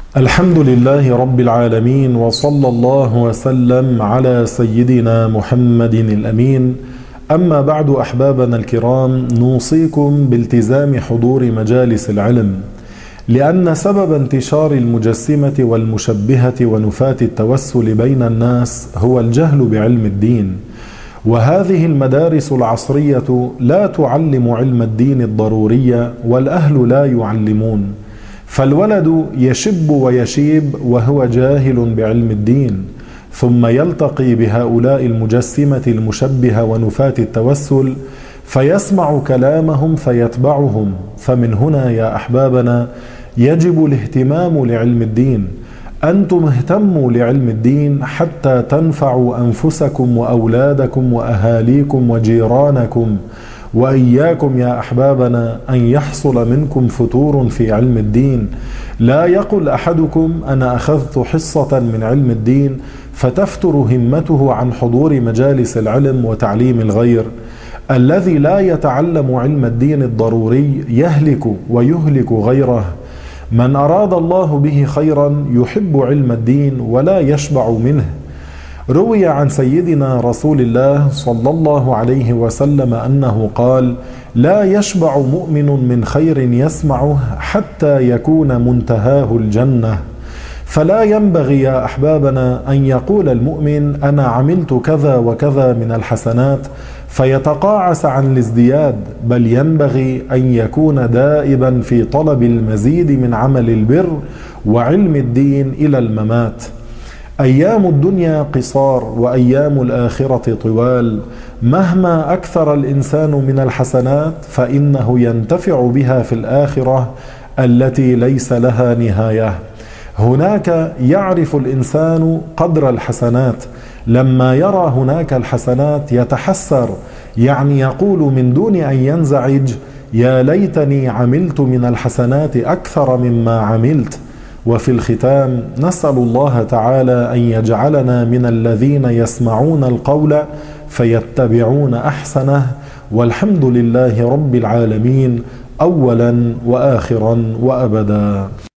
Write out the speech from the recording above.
الحمد لله رب العالمين، وصلى الله وسلم على سيدنا محمد الأمين. أما بعد، أحبابنا الكرام، نوصيكم بالتزام حضور مجالس العلم، لأن سبب انتشار المجسمة والمشبهة ونفاة التوسل بين الناس هو الجهل بعلم الدين. وهذه المدارس العصرية لا تعلم علم الدين الضروري، والأهل لا يعلمون، فالولد يشب ويشيب وهو جاهل بعلم الدين، ثم يلتقي بهؤلاء المجسمة المشبهة ونفاة التوسل فيسمع كلامهم فيتبعهم. فمن هنا يا أحبابنا يجب الاهتمام لعلم الدين. أنتم اهتموا لعلم الدين حتى تنفعوا أنفسكم وأولادكم وأهاليكم وجيرانكم، وإياكم يا أحبابنا أن يحصل منكم فتور في علم الدين. لا يقل أحدكم أنا أخذت حصة من علم الدين فتفتر همته عن حضور مجالس العلم وتعليم الغير. الذي لا يتعلم علم الدين الضروري يهلك ويهلك غيره. من أراد الله به خيرا يحب علم الدين ولا يشبع منه. روي عن سيدنا رسول الله صلى الله عليه وسلم أنه قال: لا يشبع مؤمن من خير يسمعه حتى يكون منتهاه الجنة. فلا ينبغي يا أحبابنا أن يقول المؤمن أنا عملت كذا وكذا من الحسنات فيتقاعس عن الازدياد، بل ينبغي أن يكون دائبا في طلب المزيد من عمل البر وعلم الدين إلى الممات. أيام الدنيا قصار وأيام الآخرة طوال. مهما أكثر الإنسان من الحسنات فإنه ينتفع بها في الآخرة التي ليس لها نهاية. هناك يعرف الإنسان قدر الحسنات، لما يرى هناك الحسنات يتحسر، يعني يقول من دون أن ينزعج: يا ليتني عملت من الحسنات أكثر مما عملت. وفي الختام نسأل الله تعالى أن يجعلنا من الذين يسمعون القول فيتبعون أحسنه، والحمد لله رب العالمين أولا وآخرا وأبدا.